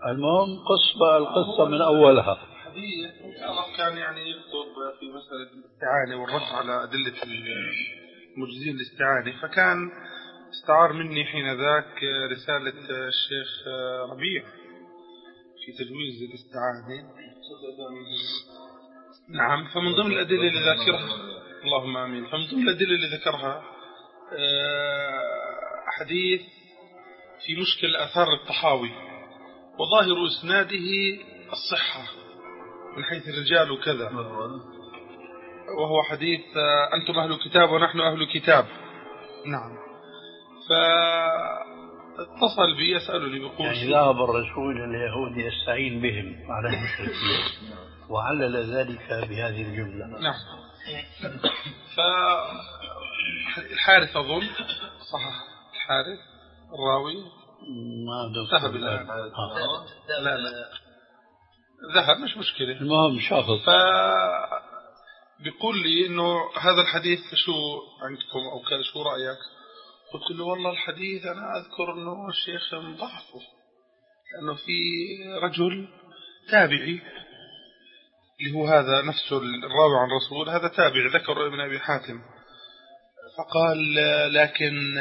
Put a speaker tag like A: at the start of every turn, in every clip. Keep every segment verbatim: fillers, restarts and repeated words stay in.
A: المهم قص بقى القصة من أولها.
B: حديث كان يعني يخطب في مسألة الاستعانة والرد على أدلة المجزين الاستعانة، فكان استعار مني حين ذاك رسالة الشيخ ربيع في تجويز الاستعانة. نعم. فمن ضمن الأدلة اللي ذكرها، اللهم آمين، فمن ضمن الأدلة اللي ذكرها حديث في مشكل آثار الطحاوي وظاهر إسناده الصحة من حيث الرجال وكذا، وهو حديث أنتم أهل كتاب ونحن أهل كتاب. نعم. فاتصل بي يسألني بيقول
A: يعني ذهب الرسول اليهود يستعين بهم على المشركين وعلل ذلك بهذه الجملة.
B: نعم. فالحارث أظن صح، الحارث الراوي
A: ما
B: ذهب الآن. لا لا ذهب مش مشكلة.
A: المهم شخص
B: بيقول لي إنه هذا الحديث شو عندكم أو كذا، شو رأيك؟ قلت له والله الحديث أنا أذكر إنه الشيخ مضعفه، لأنه في رجل تابعي اللي هو هذا نفسه الراوي عن الرسول، هذا تابعي ذكر ابن أبي حاتم. فقال لكن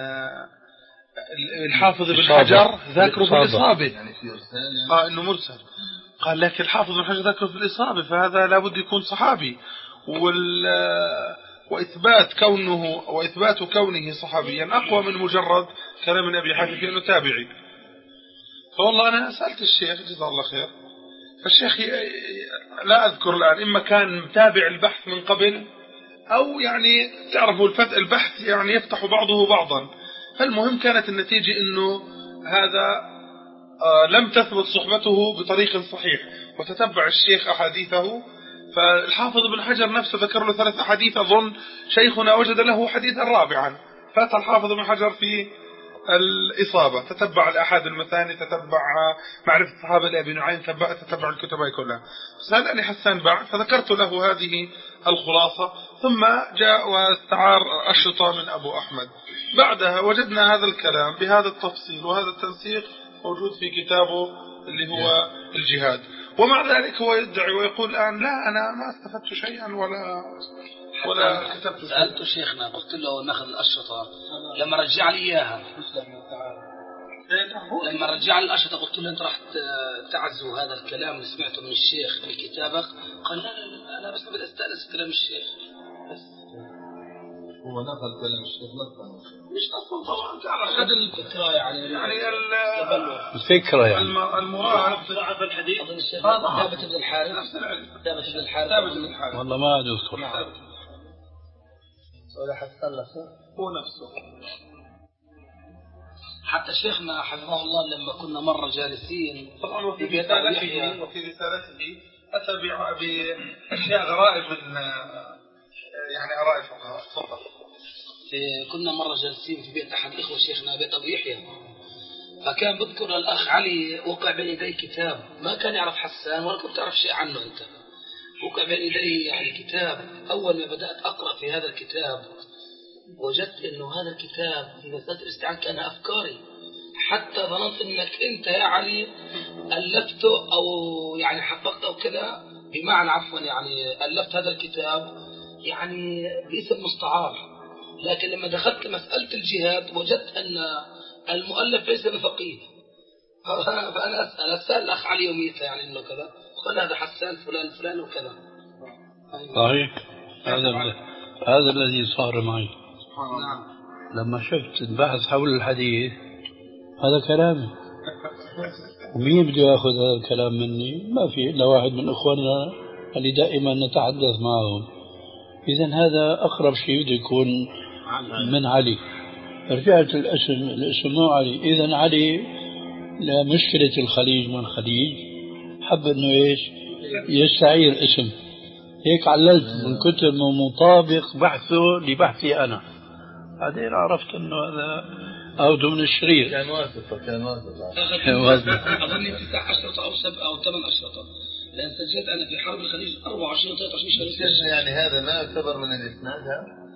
B: الحافظ بن حجر ذكره في الإصابة، قال إنه مرسل. قال لكن الحافظ بن حجر ذكره في الإصابة، فهذا لابد يكون صحابي، وال وإثبات كونه وإثبات كونه صحابيا أقوى من مجرد كلام من أبي حاتم في أنه تابعي. فوالله أنا سألت الشيخ جزاه الله خير، فالشيخ لا أذكر الآن إما كان متابع البحث من قبل أو يعني تعرفوا البحث يعني يفتح بعضه بعضا. فالمهم كانت النتيجة أنه هذا لم تثبت صحبته بطريق صحيح، وتتبع الشيخ أحاديثه. فالحافظ بن حجر نفسه ذكر له ثلاث أحاديث، أظن شيخنا وجد له حديثا رابعا. فأتى الحافظ بن حجر في الإصابة، تتبع الأحاد المثاني، تتبع معرفة الصحابة لأبي نعيم، تتبع الكتب كلها. سألني حسان بعد فذكرت له هذه الخلاصة، ثم جاء واستعار أشرطة من أبو أحمد. بعدها وجدنا هذا الكلام بهذا التفصيل وهذا التنسيق موجود في كتابه اللي هو الجهاد. ومع ذلك هو يدعي ويقول الآن لا أنا ما استفدت شيئا ولا ولا كتبت شيئا.
C: سألت شيخنا قلت له ناخذ الأشرطة، لما رجع لي إياها لما رجع لي الأشرطة قلت له أنت راح تعزو هذا الكلام اللي سمعته من الشيخ في كتابك؟ قال لا لا أنا بس بدي أستأنس كلام الشيخ. بس
D: هو نقل كلام الشيخ نقل
C: مش أصلا طبعا تعرف هذا الفكرة يعني
B: يعني
A: الفكرة يعني
B: المراد
C: في الحديث ثابت بن الحارث ثابت بن الحارث
B: ثابت بن الحارث
A: والله ما أذكر.
C: ولا حتى
B: هو نفسه.
C: حتى شيخنا حفظه الله لما كنا مرة جالسين
B: طبعا وفي رسالته وفي رسالته أتى بأشياء غرائب من يعني غرائب فقهاء. تفضل.
C: كنا مرة جالسين في بيت أحد الإخوة شيخنا بيت أبو يحيى، فكان بذكر الأخ علي وقع بين يدي كتاب، ما كان يعرف حسان ولا كنت تعرف شيء عنه أنت. وقع بين يدي يعني كتاب، أول ما بدأت أقرأ في هذا الكتاب وجدت إنه هذا الكتاب في مسألة الاستعانة كان أفكاري، حتى ظننت إنك أنت يا علي ألفته أو يعني حققته كذا، بمعنى عفوا يعني ألفت هذا الكتاب يعني باسم مستعار. لكن لما دخلت مسألة الجهاد وجدت أن المؤلف ليس بفقيه، فأنا أسأل أسأل الأخ علي يوميته يعني إنه كذا، قال هذا حسان فلان فلان وكذا.
A: صحيح. هذا هذا الذي صار معي.
B: نعم.
A: لما شفت البحث حول الحديث هذا كلامي، ومين بده يأخذ هذا الكلام مني؟ ما في إلا واحد من إخواننا اللي دائما نتحدث معهم. إذن هذا أقرب شيء بده يكون من علي. رجعت الاسم الاسم مو علي. إذن علي لمشكلة الخليج من الخليج حب إنه إيش يستعير اسم، هيك عللت من كتر ما مطابق بحثه لبحثي أنا. بعدين عرفت إنه هذا أو ضمن الشرير.
D: كان واسطة كان
C: واسطة أظن تسع أشرطة أو سبع أو ثمان أشرطة، لأن سجلت أنا في حرب الخليج أربعة وعشرين و ثلاثة وعشرين شهر.
D: يعني هذا ما يعتبر من الإسناد هذا.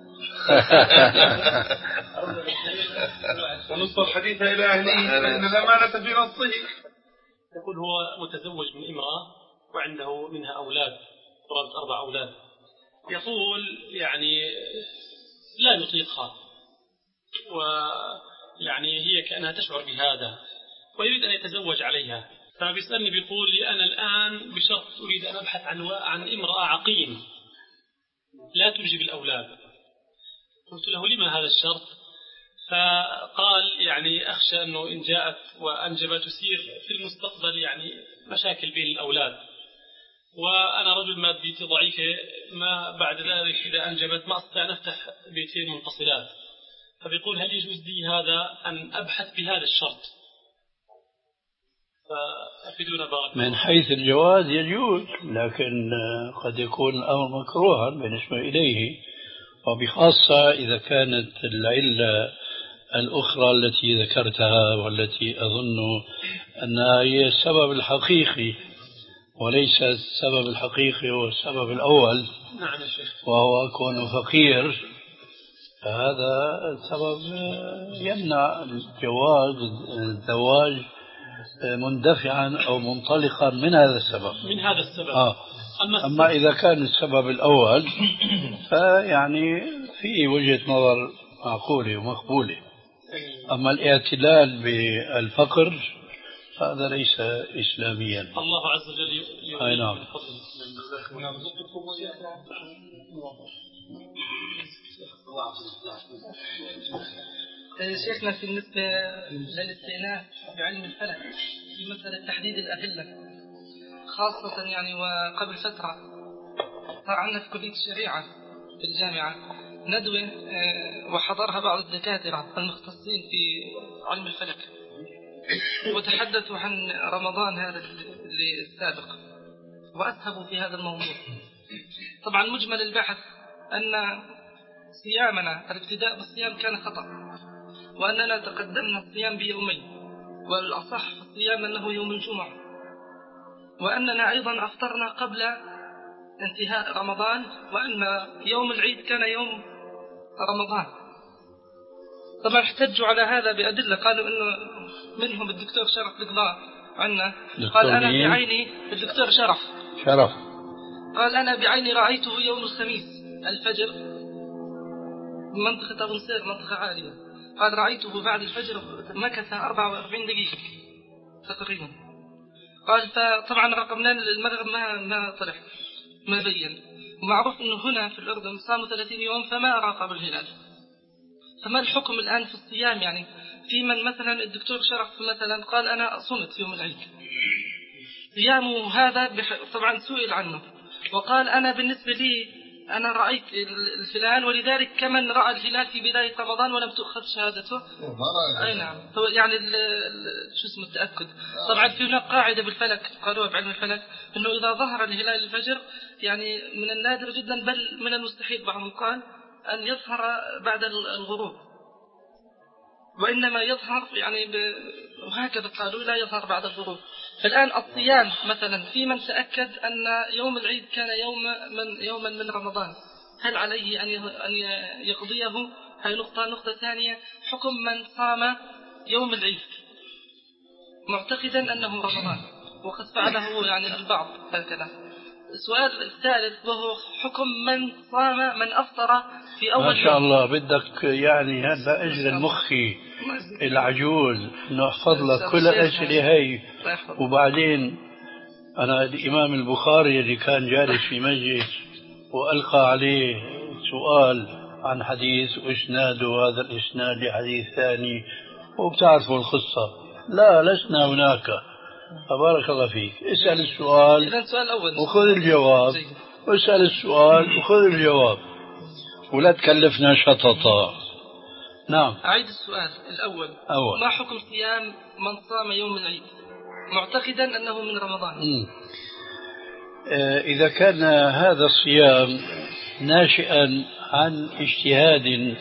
B: ونص الحديث إلى أهله فإن الأمانة في نصه.
E: يقول هو متزوج من امرأة وعنده منها أولاد قرابة أربع أولاد. يقول يعني لا يطيقها ويعني هي كأنها تشعر بهذا ويريد أن يتزوج عليها، فبيسألني بيقول لي أنا الآن بشرط أريد أن أبحث عن عن امرأة عقيم لا تنجب الأولاد. قلت له لما هذا الشرط؟ فقال يعني أخشى أنه إن جاءت وأنجبت تسير في المستقبل يعني مشاكل بين الأولاد، وأنا رجل مادتي ضعيفة، ما بعد ذلك إذا أنجبت ما أستطيع أن أفتح بيتين منفصلات. فبيقول هل يجوز لي هذا أن أبحث بهذا الشرط؟ فأفيدونا بارك.
A: من حيث الجواز يجوز، لكن قد يكون الأمر مكروها بالنسبة إليه، وبخاصة إذا كانت العلة الأخرى التي ذكرتها والتي أظن أنها هي السبب الحقيقي وليس السبب الحقيقي هو السبب الأول.
E: نعم يا شيخ.
A: وهو كونه فقير، فهذا السبب يمنع الجواز الزواج مندفعا أو منطلقا من هذا السبب
E: من هذا السبب
A: آه. أما, أما إذا كان السبب الأول فيعني في وجهة نظر معقولة ومقبولة. أما الاعتلال بالفقر هذا ليس إسلاميا.
E: الله عز وجل
A: أي نعم.
F: شيخنا بالنسبة للاستئناف بعلم الفلك في مسألة تحديد الأدلة خاصة يعني وقبل فترة صار عندنا في كلية الشريعة في الجامعة ندوة وحضرها بعض الدكاترة المختصين في علم الفلك وتحدثوا عن رمضان هذا اللي السابق وأسهبوا في هذا الموضوع. طبعا مجمل البحث أن صيامنا الابتداء بالصيام كان خطأ، وأننا تقدمنا الصيام بيومين، والأصح في الصيام أنه يوم الجمعة، وأننا أيضا أفطرنا قبل انتهاء رمضان، وأن يوم العيد كان يوم رمضان. طبعا احتجوا على هذا بأدلة، قالوا إنه منهم الدكتور شرف القضاء عنا قال أنا بعيني الدكتور شرف
A: شرف
F: قال أنا بعيني رأيته يوم الخميس الفجر منطقة أبو نصير منطقة عالية، قال رأيته بعد الفجر مكث أربعة وأربعين دقيقة تقريبا. قال فطبعا رقمنا المغرب ما ما طلع ما بين، ومعروف إنه هنا في الأردن صاموا ثلاثين يوم فما راقب الهلال. فما الحكم الآن في الصيام؟ يعني في من مثلا الدكتور شرف مثلا قال أنا صمت يوم العيد، صيامه هذا طبعا سئل عنه وقال أنا بالنسبة لي أنا رأيت الهلال ولذلك كمن رأى الهلال في بداية رمضان ولم تؤخذ شهادته. أي نعم. يعني شو اسمه التأكد. طبعا في هناك قاعدة بالفلك قالوها بعلم الفلك إنه إذا ظهر الهلال الفجر يعني من النادر جدا بل من المستحيل بعضهم قال أن يظهر بعد الغروب، وإنما يظهر يعني وهكذا قالوا لا يظهر بعد الغروب. فالآن الصيام مثلا في من تأكد أن يوم العيد كان يوم من يوما من رمضان، هل عليه أن يقضيه؟ هاي نقطة. نقطة ثانية حكم من صام يوم العيد معتقدا أنه رمضان وقد فعله يعني البعض هكذا. السؤال الثالث وهو حكم من صام من أفطر في أول
A: ما شاء الله بدك يعني هذا أجل المخي العجوز إنه أحفظ لك كل أسئلة هي. وبعدين أنا الإمام البخاري اللي كان جالس في مجلس وألقى عليه سؤال عن حديث وإسناده هذا الإسناد لحديث ثاني وبتعرفوا القصة، لا لسنا هناك. فبارك الله فيك اسأل السؤال وخذ الجواب، واسأل السؤال وخذ الجواب ولا تكلفنا شططا. نعم.
F: أعيد السؤال الأول.
A: أول.
F: ما حكم صيام من صام يوم العيد معتقدا أنه من رمضان؟
A: م. إذا كان هذا الصيام ناشئا عن اجتهاد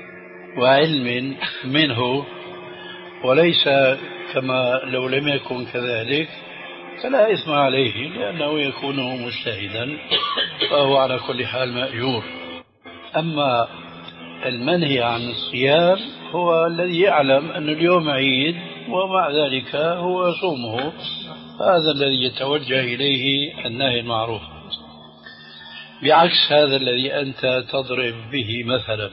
A: وعلم منه وليس كما لو لم يكن كذلك فلا إثم عليه لأنه يكون مجتهدا فهو على كل حال مأجور. أما المنهي عن الصيام هو الذي يعلم أن اليوم عيد ومع ذلك هو يصومه هذا الذي يتوجه إليه النهي المعروف، بعكس هذا الذي أنت تضرب به مثلا.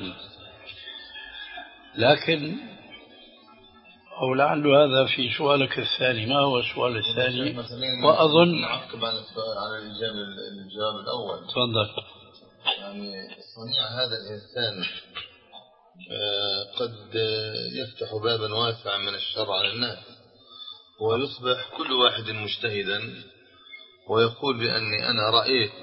A: لكن أو لعل هذا في سؤالك الثاني. ما هو السؤال الثاني؟ وأظن
D: نعقب على على الإجابة الجواب الأول.
A: تفضل.
D: يعني صنيع هذا الإنسان قد يفتح بابا واسعا من الشر على الناس، ويصبح كل واحد مجتهدا ويقول بأني أنا رأيت،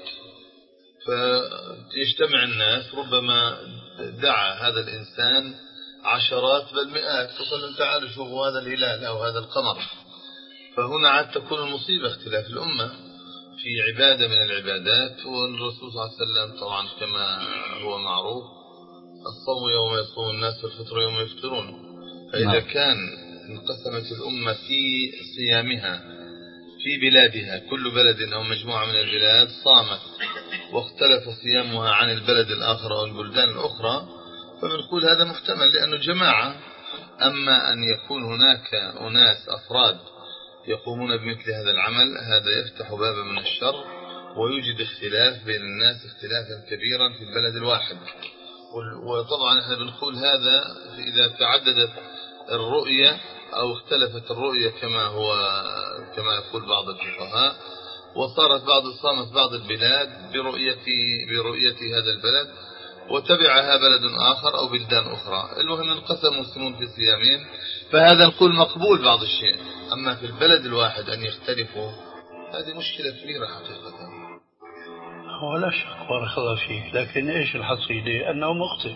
D: فيجتمع الناس ربما دعا هذا الإنسان عشرات بل مئات وقال تعالوا شوفوا هذا الهلال أو هذا القمر. فهنا عاد تكون المصيبة اختلاف الأمة في عبادة من العبادات. والرسول صلى الله عليه وسلم طبعا كما هو معروف الصوم يوم يصوم الناس والفطر يوم يفطرون. فإذا كان انقسمت الأمة في صيامها في بلادها، كل بلد أو مجموعة من البلاد صامت واختلف صيامها عن البلد الآخر أو البلدان الأخرى، فبنقول هذا محتمل لأنه جماعة. أما أن يكون هناك أناس أفراد يقومون بمثل هذا العمل، هذا يفتح بابا من الشر ويوجد اختلاف بين الناس اختلافا كبيرا في البلد الواحد. وطبعا احنا بنقول هذا إذا تعددت الرؤية أو اختلفت الرؤية كما هو كما يقول بعض الفقهاء، وصارت بعض صامت بعض البلاد برؤية برؤية هذا البلد وتبعها بلد آخر أو بلدان أخرى. المهم انقسم المسلمون في صيامهم، فهذا نقول مقبول بعض الشيء. أما في البلد الواحد أن يختلفوا هذه مشكلة كبيرة حقيقة.
A: هو لا شك بارك الله فيك، لكن إيش الحصيلة؟ أنه مخطئ.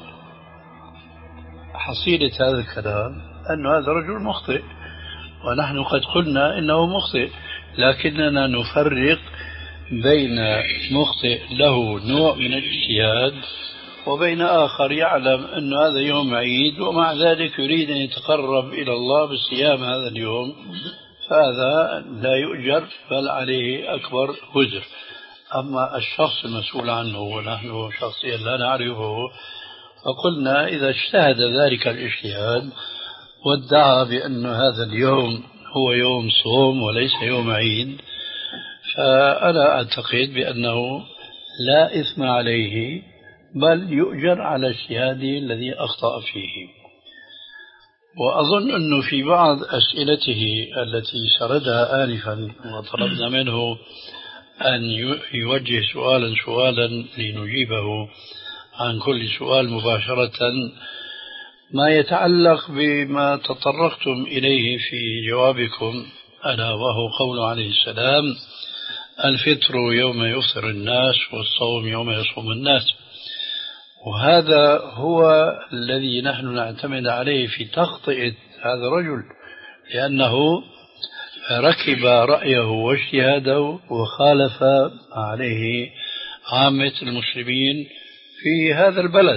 A: حصيلة هذا الكلام أن هذا رجل مخطئ، ونحن قد قلنا إنه مخطئ، لكننا نفرق بين مخطئ له نوع من الاجتهاد وبين آخر يعلم أن هذا يوم عيد ومع ذلك يريد أن يتقرب إلى الله بالصيام هذا اليوم، فهذا لا يؤجر بل عليه أكبر وزر. أما الشخص المسؤول عنه ونحن شخصيا لا نعرفه، فقلنا إذا اجتهد ذلك الاجتهاد وادعى بأن هذا اليوم هو يوم صوم وليس يوم عيد، فأنا أعتقد بأنه لا إثم عليه بل يؤجر على اجتهاده الذي أخطأ فيه. وأظن أنه في بعض أسئلته التي سردها آنفا وطلبنا منه أن يوجه سؤالا سؤالا لنجيبه عن كل سؤال مباشرة، ما يتعلق بما تطرقتم إليه في جوابكم ألا وهو قول عليه السلام: الفطر يوم يفطر الناس والصوم يوم يصوم الناس. وهذا هو الذي نحن نعتمد عليه في تخطئة هذا الرجل، لأنه ركب رأيه واجتهاده وخالف عليه عامة المسلمين في هذا البلد.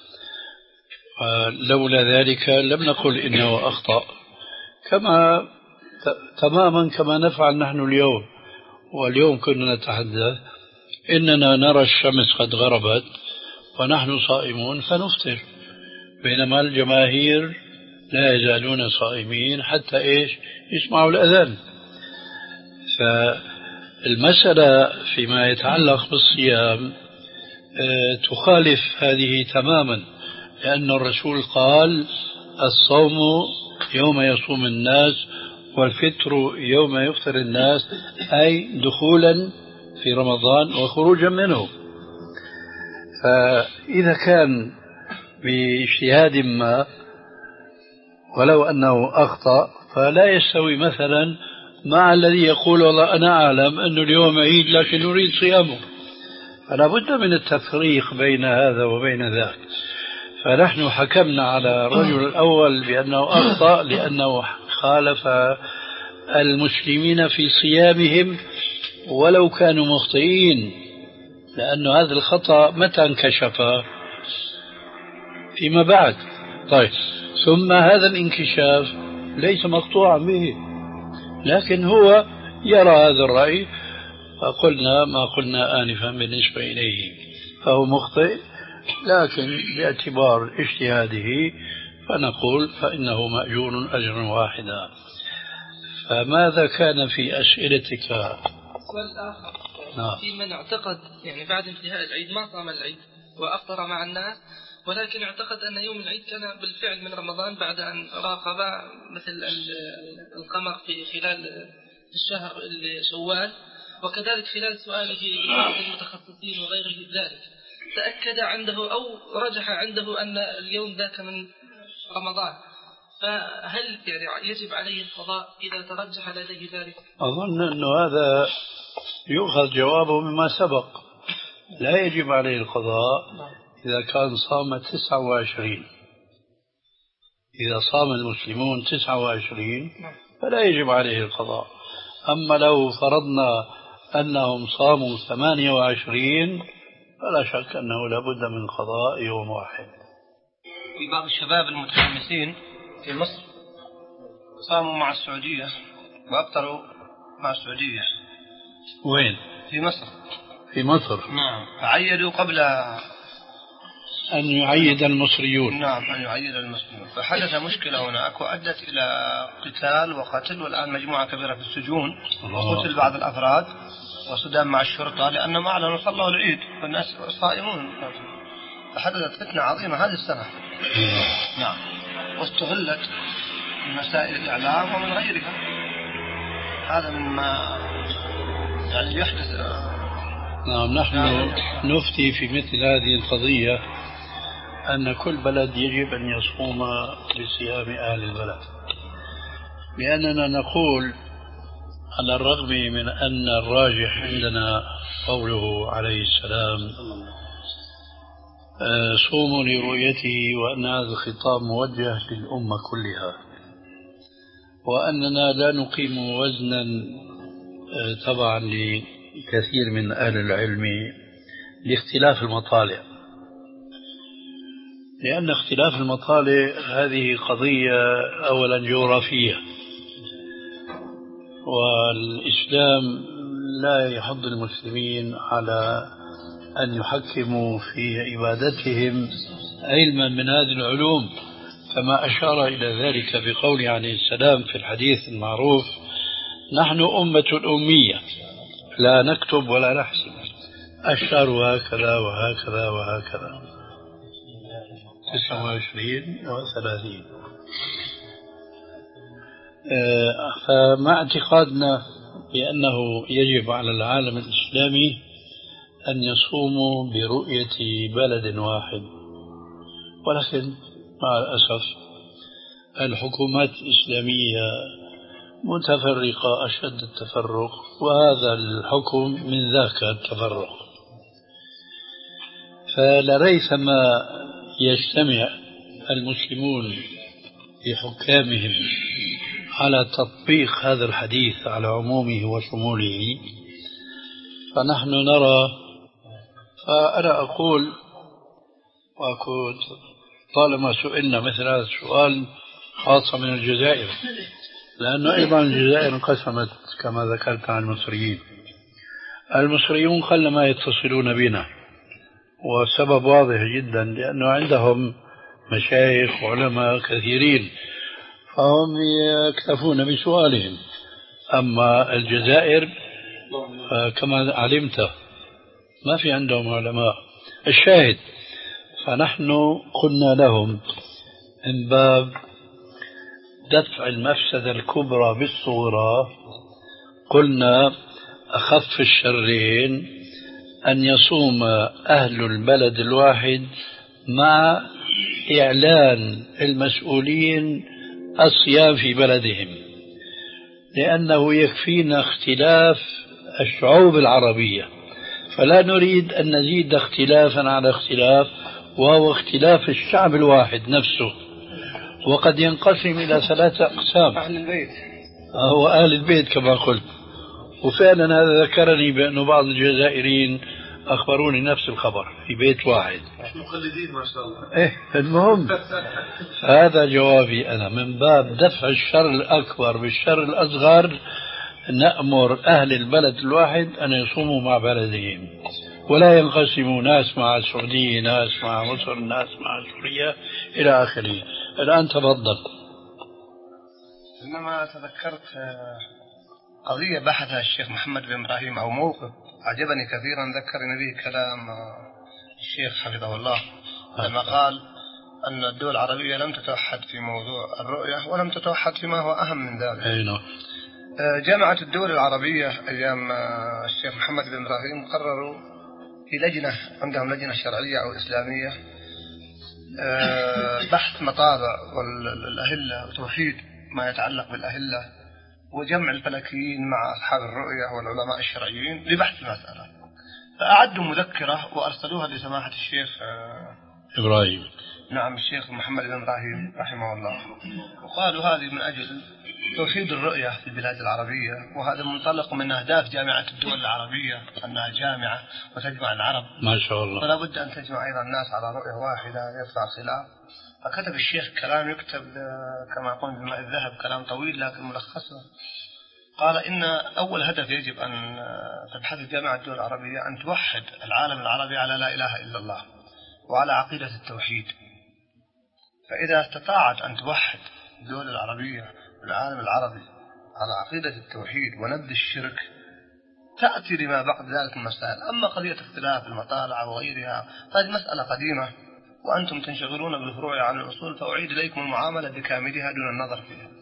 A: لولا ذلك لم نقل إنه أخطأ، كما تماما كما نفعل نحن اليوم. واليوم كنا نتحدث إننا نرى الشمس قد غربت ونحن صائمون فنفطر، بينما الجماهير لا يزالون صائمين حتى إيش يسمعوا الأذان. فالمسألة فيما يتعلق بالصيام تخالف هذه تماما، لأن الرسول قال: الصوم يوم يصوم الناس والفطر يوم يفطر الناس، أي دخولا في رمضان وخروجا منه. فإذا كان باجتهاد ما ولو أنه أخطأ فلا يستوي مثلا مع الذي يقول: والله أنا أعلم أن اليوم عيد لكن أريد صيامه. فلا بد من التفريق بين هذا وبين ذاك. فنحن حكمنا على الرجل الأول بأنه أخطأ لأنه خالف المسلمين في صيامهم ولو كانوا مخطئين، لأن هذا الخطأ متى انكشف؟ فيما بعد. طيب، ثم هذا الانكشاف ليس مقطوعا به، لكن هو يرى هذا الرأي، فقلنا ما قلنا آنفا بالنسبة إليه، فهو مخطئ، لكن باعتبار اجتهاده فنقول فإنه مأجور أجرا واحدا. فماذا كان في أسئلتك؟
F: السؤال الآخر
A: نعم.
F: في من اعتقد يعني بعد انتهاء العيد ما صام العيد وأفطر مع الناس، ولكن اعتقد أن يوم العيد كان بالفعل من رمضان بعد أن راقب مثل القمر في خلال الشهر شوال، وكذلك خلال سؤاله لبعض المتخصصين وغير ذلك تأكد عنده أو رجح عنده أن اليوم ذاك من رمضان، فهل يعني يجب عليه القضاء إذا ترجح لديه ذلك؟
A: أظن أنه هذا يؤخذ جوابه مما سبق، لا يجب عليه القضاء إذا كان صام تسعة وعشرين. إذا صام المسلمون تسعة وعشرين فلا يجب عليه القضاء. أما لو فرضنا أنهم صاموا ثمانية وعشرين فلا شك أنه لابد من قضاء يوم واحد.
G: في بعض الشباب المتحمسين في مصر صاموا مع السعودية وأفطروا مع السعودية.
A: وين؟
G: في مصر.
A: في مصر.
G: نعم. فعيدوا قبل
A: أن يعيد المصريون.
G: نعم أن يعيد المصريون، فحدث مشكلة هناك وأدت إلى قتال وقتل، والآن مجموعة كبيرة في السجون، وقتل بعض الأفراد وصدام مع الشرطة لأنهم أعلنوا صلوا العيد والناس صائمون. فحدثت فتنة عظيمة هذه السنة. نعم. واستغلت من وسائل الإعلام ومن غيرها. هذا مما يعني يحدث.
A: نعم. نحن نفتي في مثل هذه القضية أن كل بلد يجب أن يصوم بصيام أهل البلد، لأننا نقول على الرغم من أن الراجح عندنا قوله عليه السلام صوموا لرؤيته، وأن هذا الخطاب موجه للأمة كلها، وأننا لا نقيم وزنا طبعا لكثير من أهل العلم لاختلاف المطالع، لأن اختلاف المطالع هذه قضية أولا جغرافية، والإسلام لا يحض المسلمين على أن يحكموا في عبادتهم علما من هذه العلوم، كما أشار إلى ذلك بقوله عليه السلام في الحديث المعروف: نحن أمة أمية لا نكتب ولا نحسب، الشهر هكذا وهكذا وهكذا، تسعة وعشرين وثلاثين. فمع اعتقادنا بأنه يجب على العالم الإسلامي أن يصوموا برؤية بلد واحد، ولكن مع الأسف الحكومات الإسلامية متفرقة أشد التفرق، وهذا الحكم من ذاك التفرق. فلريثما يجتمع المسلمون بحكامهم على تطبيق هذا الحديث على عمومه وشموله، فنحن نرى. فأنا أقول وأقول طالما سئلنا مثل هذا السؤال خاصة من الجزائر، لأنه أيضا الجزائر انقسمت كما ذكرت عن المصريين. المصريون قلما يتصلون بنا، والسبب واضح جدا، لأنه عندهم مشايخ وعلماء كثيرين فهم يكتفون بسؤالهم. أما الجزائر كما علمت ما في عندهم علماء. الشاهد، فنحن قلنا لهم من باب دفع المفسدة الكبرى بالصغرى، قلنا أخف الشرين أن يصوم أهل البلد الواحد مع إعلان المسؤولين الصيام في بلدهم، لأنه يكفينا اختلاف الشعوب العربية، فلا نريد أن نزيد اختلافا على اختلاف، وهو اختلاف الشعب الواحد نفسه، وقد ينقسم إلى ثلاثة أقسام.
G: أهل البيت
A: هو أهل البيت كما قلت، وفعلا هذا ذكرني بأن بعض الجزائريين أخبروني نفس الخبر في بيت واحد.
B: مقلدين ما شاء الله.
A: إيه المهم، هذا جوابي أنا من باب دفع الشر الأكبر بالشر الأصغر. نأمر أهل البلد الواحد أن يصوموا مع بلدهم، ولا ينقسموا ناس مع السعودية، ناس مع مصر، ناس مع سوريا إلى آخره. الآن تفضل.
G: إنما تذكرت قضية بحثها الشيخ محمد بن إبراهيم أو موقف عجبني كثيرا، ذكرني به كلام الشيخ حفظه الله لما قال أن الدول العربية لم تتوحد في موضوع الرؤية ولم تتوحد فيما هو أهم من ذلك. جامعة الدول العربية أيام الشيخ محمد بن إبراهيم قرروا في لجنة، عندهم لجنة شرعية أو إسلامية، بحث مطالع والأهلة وتوحيد ما يتعلق بالأهلة وجمع الفلكيين مع أصحاب الرؤية والعلماء الشرعيين لبحث المسألة. فأعدوا مذكرة وأرسلوها لسماحة الشيخ
A: إبراهيم،
G: نعم الشيخ محمد بن إبراهيم رحمه الله، وقالوا هذه من أجل توحيد الرؤية في البلاد العربية، وهذا منطلق من أهداف جامعة الدول العربية أنها جامعة وتجمع العرب
A: ما شاء الله،
G: فلا بد أن تجمع أيضا الناس على رؤية واحدة يرفع خلاف. فكتب الشيخ كلام يكتب كما يقول بماء الذهب، كلام طويل لكن ملخصه. قال إن أول هدف يجب أن تبحث جامعة الدول العربية أن توحد العالم العربي على لا إله إلا الله وعلى عقيدة التوحيد. فإذا استطاعت أن توحد الدول العربية والعالم العربي على عقيدة التوحيد ونبذ الشرك تأتي لما بعد ذلك المسائل. أما قضية اختلاف المطالع وغيرها فهذه مسألة قديمة وأنتم تنشغلون بالفروع عن الأصول، فأعيد إليكم المعاملة بكاملها دون النظر فيها.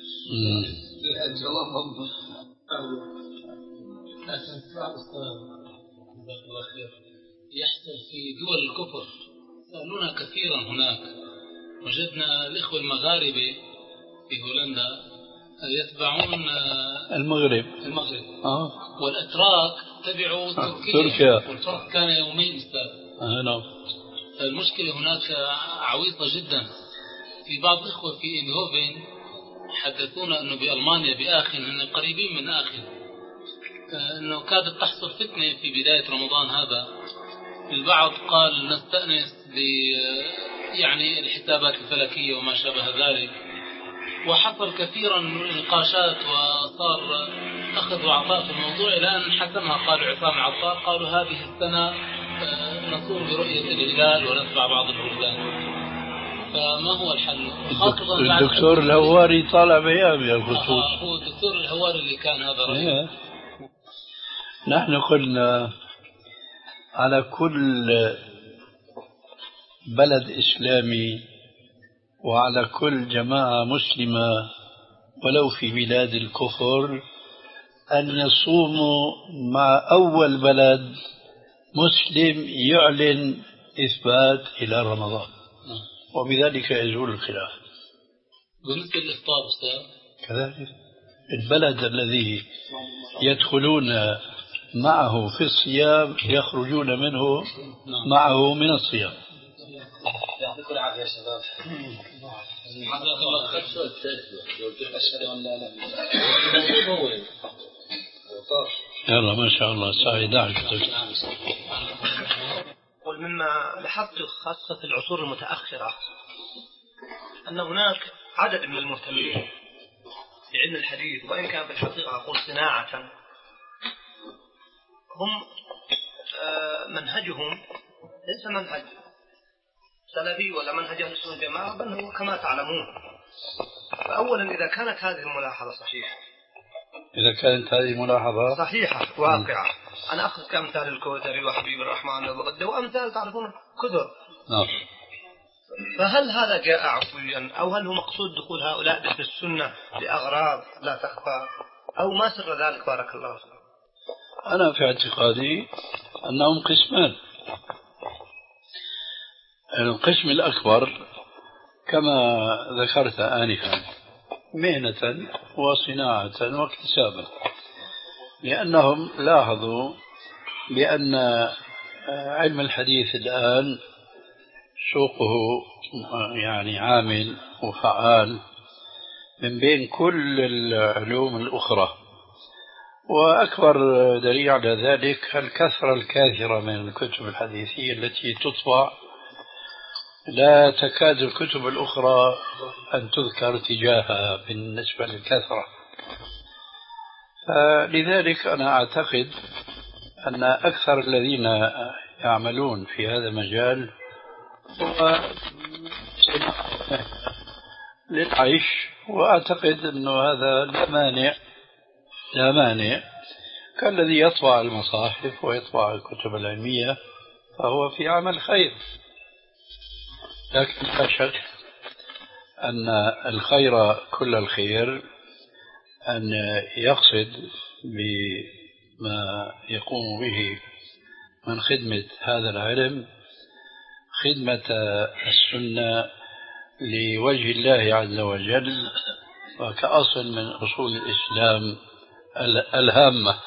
C: يحصل في دول الكفر، سألونا كثيرا هناك، وجدنا الإخوة المغاربة في هولندا يتبعون
A: المغرب
C: المغرب
A: آه.
C: والأتراك تبعوا
A: تركيا,
C: تركيا. والفرق كان يومين أستاذ.
A: آه نعم.
C: المشكلة هناك عويصة جدا. في بعض الإخوة في إنهوفن حدثونا أنه بألمانيا بآخن أنه قريبين من آخن، أنه كادت تحصل فتنة في بداية رمضان هذا. البعض قال نستأنس ب يعني الحسابات الفلكية وما شابه ذلك، وحصل كثيرا من النقاشات وصار أخذ وعطاء في الموضوع إلى أن حسمها قالوا عصام عطار، قالوا هذه السنة نصور برؤية الهلال ونتبع بعض البلدان. فما هو الحل؟
A: الدكتور الهواري طالع بيان يا الخصوص.
C: آه هو الدكتور الهواري اللي كان هذا رأيه.
A: نحن قلنا على كل بلد إسلامي وعلى كل جماعة مسلمة ولو في بلاد الكفر أن يصوموا مع أول بلد مسلم يعلن إثبات إلى رمضان، وبذلك يزول الخلاف.
C: بالنسبة للإفطار أستاذ
A: كذلك البلد الذي يدخلون معه في الصيام يخرجون منه معه من الصيام.
C: يعطيكم العافية يا شباب.
A: يلا ما شاء الله الساعة إحدى عشر.
G: ومما لاحظت خاصة في العصور المتأخرة أن هناك عدد من المهتمين بعلم الحديث، وإن كان في الحقيقة أقول صناعة، هم منهجهم ليس منهج سلفي ولا منهج أهل السنة والجماعة، بل هو كما تعلمون. فأولا إذا كانت هذه الملاحظة صحيحة
A: إذا كانت هذه ملاحظة
G: صحيحة واقعة، أنا أخذ كأمثال الكوثري وحبيب الرحمن وغده وأمثال تعرفون كثر.
A: نعم.
G: فهل هذا جاء عفويا أو هل هو مقصود دخول هؤلاء باسم السنة لأغراض لا تخفى أو ما سر ذلك؟ بارك الله فيك.
A: أنا في اعتقادي أنهم قسمان. القسم الأكبر كما ذكرت آنفا مهنة وصناعة واكتسابا، لأنهم لاحظوا بأن علم الحديث الآن سوقه يعني عامل وفعال من بين كل العلوم الأخرى، وأكبر دليل على ذلك الكثرة الكاثرة من الكتب الحديثية التي تطبع، لا تكاد الكتب الأخرى أن تذكر تجاهها بالنسبة للكثرة. فلذلك أنا أعتقد أن أكثر الذين يعملون في هذا المجال هو للعيش، وأعتقد أنه هذا لا مانع لا مانع كالذي يطبع المصاحف ويطبع الكتب العلمية، فهو في عمل خير. لكن لا شك أن الخير كل الخير أن يقصد بما يقوم به من خدمة هذا العلم خدمة السنة لوجه الله عز وجل، وكأصل من أصول الإسلام الهامة.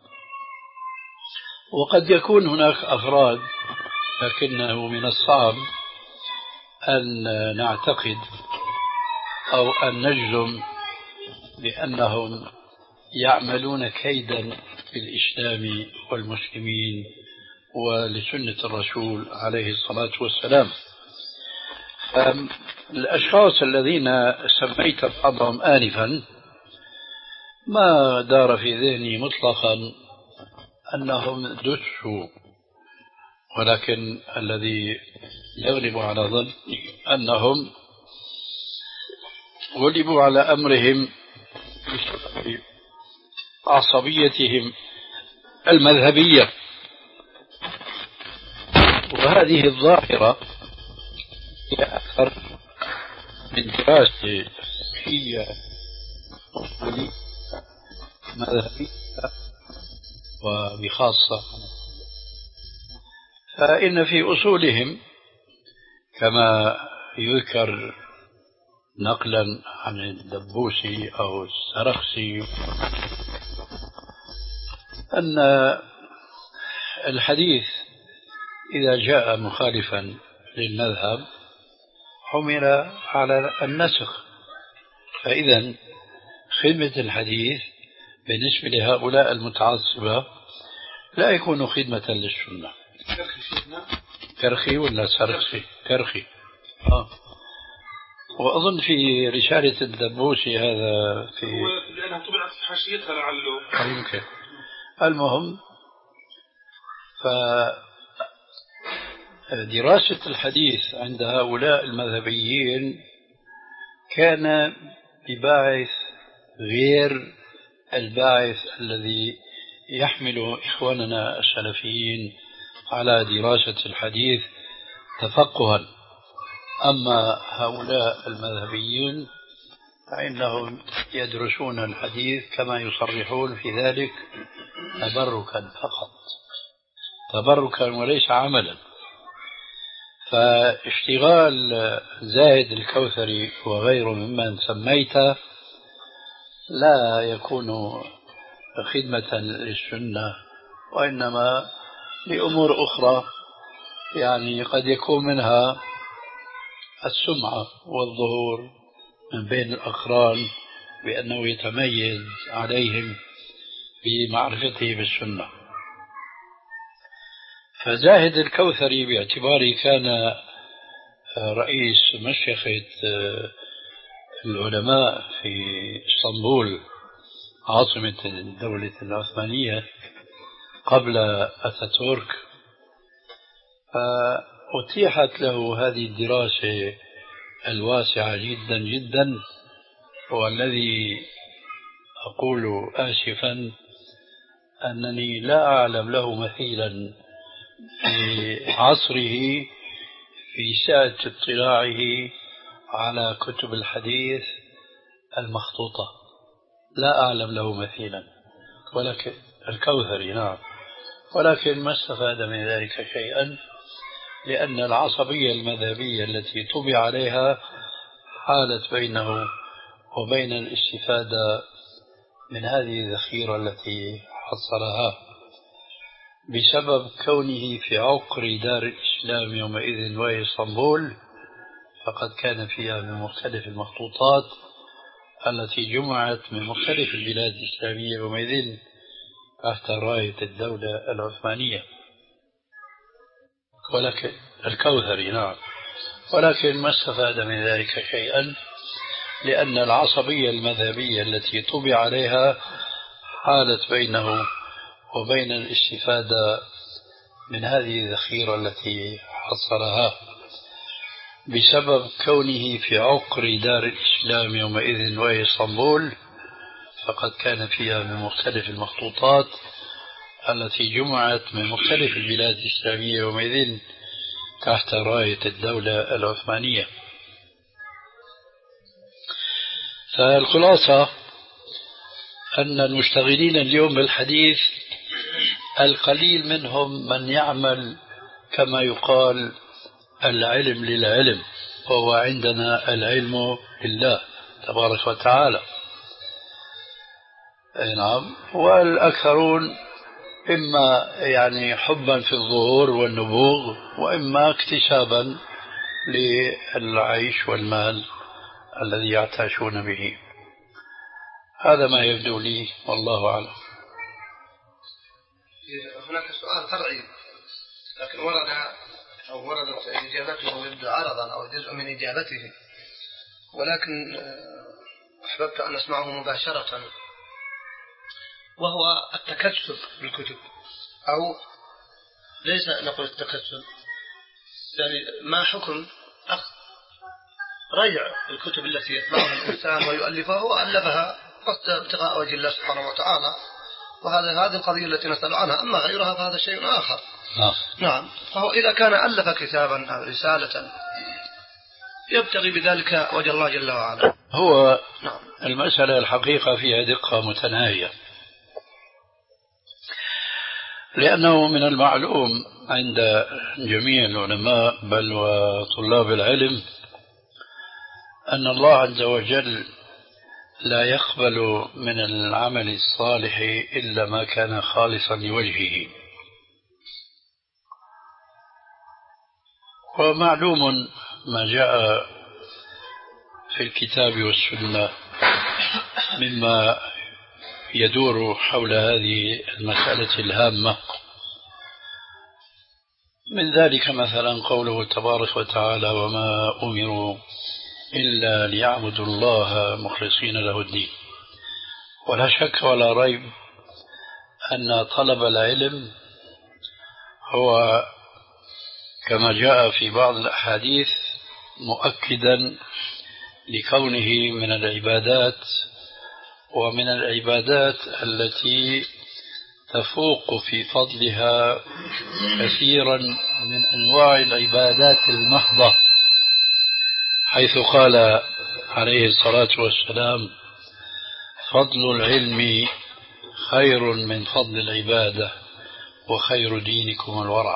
A: وقد يكون هناك أفراد، لكنه من الصعب أن نعتقد أو أن نجزم بأنهم يعملون كيدا بالإسلام والمسلمين ولسنة الرسول عليه الصلاة والسلام. الأشخاص الذين سميت بعضهم آنفا ما دار في ذهني مطلقا أنهم دسوا، ولكن الذي يغلب على ظني أنهم غلبوا على أمرهم بسبب عصبيتهم المذهبية. وهذه الظاهرة هي أكثر من دراسة فقهية مذهبية وبخاصة، فإن في أصولهم كما يذكر نقلا عن الدبوسي أو السرخسي أن الحديث إذا جاء مخالفا للمذهب حمل على النسخ، فإذا خدمة الحديث بالنسبة لهؤلاء المتعصبة لا يكون خدمة للسنة. كرخي ولا سرخسي؟ كرخي. آه. وأظن في رسالة الدبوسي هذا في
B: لأنها طبعت في حاشيتها لعله
A: يمكن. المهم، فدراسة الحديث عند هؤلاء المذهبيين كان بباعث غير الباعث الذي يحمل إخواننا السلفيين على دراسة الحديث تفقها. أما هؤلاء المذهبيين فإنهم يدرسون الحديث كما يصرحون في ذلك تبركا فقط، تبركا وليس عملا. فاشتغال زاهد الكوثري وغيره ممن سميته لا يكون خدمة للسنة، وإنما لأمور أخرى، يعني قد يكون منها السمعة والظهور من بين الأقران بأنه يتميز عليهم بمعرفته بالسنة. فزاهد الكوثري باعتباره كان رئيس مشيخة العلماء في اسطنبول عاصمة الدولة العثمانية قبل أتاتورك، فأتيحت له هذه الدراسة الواسعة جدا جدا، والذي أقول آسفا أنني لا أعلم له مثيلا في عصره في سعة اطلاعه على كتب الحديث المخطوطة، لا أعلم له مثيلا، ولكن الكوثري نعم، ولكن ما استفاد من ذلك شيئا، لأن العصبية المذهبية التي طبع عليها حالت بينه وبين الاستفادة من هذه الذخيرة التي حصلها بسبب كونه في عقر دار الإسلام يومئذ وهي اسطنبول، فقد كان فيها من مختلف المخطوطات التي جمعت من مختلف البلاد الإسلامية يومئذ تحت راية الدولة العثمانية. ولكن الكوثري نعم، ولكن ما استفاد من ذلك شيئا، لأن العصبية المذهبية التي طبع عليها حالت بينه وبين الاستفادة من هذه الذخيرة التي حصلها بسبب كونه في عقر دار الإسلام يومئذ وهي اسطنبول، فقد كان فيها من مختلف المخطوطات التي جمعت من مختلف البلاد الإسلامية يومئذ تحت راية الدولة العثمانية. فالخلاصة أن المشتغلين اليوم بالحديث القليل منهم من يعمل كما يقال العلم للعلم، وهو عندنا العلم لله تبارك وتعالى. نعم. والأكثرون إما يعني حبا في الظهور والنبوغ، وإما اكتسابا للعيش والمال الذي يعتاشون به. هذا ما يبدو لي والله أعلم.
G: هناك سؤال فرعي لكن ورد أو وردت إجابته يبدو عرضا أو جزء من إجابته، ولكن أحببت أن أسمعه مباشرة، وهو التكسب بالكتب، أو ليس نقول التكسب، يعني ما حكم أخذ رجع الكتب التي يسمعها الإنسان ويؤلفها وألفها قصد ابتغاء وجه الله سبحانه وتعالى، وهذا هذه القضية التي نسأل عنها. أما غيرها فهذا شيء آخر.
A: آه.
G: نعم. فهو إذا كان ألف كتابا أو رسالة يبتغي بذلك وجه الله جل وعلا.
A: هو نعم. المسألة الحقيقة فيها دقة متناهية، لأنه من المعلوم عند جميع العلماء بل وطلاب العلم أن الله عز وجل لا يقبل من العمل الصالح إلا ما كان خالصا لوجهه. ومعلوم ما جاء في الكتاب والسنة مما يدور حول هذه المسألة الهامة، من ذلك مثلا قوله تبارك وتعالى: وما أمروا إلا ليعبدوا الله مخلصين له الدين. ولا شك ولا ريب أن طلب العلم هو كما جاء في بعض الأحاديث مؤكدا لكونه من العبادات، ومن العبادات التي تفوق في فضلها كثيرا من أنواع العبادات المحضة، حيث قال عليه الصلاة والسلام: فضل العلم خير من فضل العبادة وخير دينكم الورع.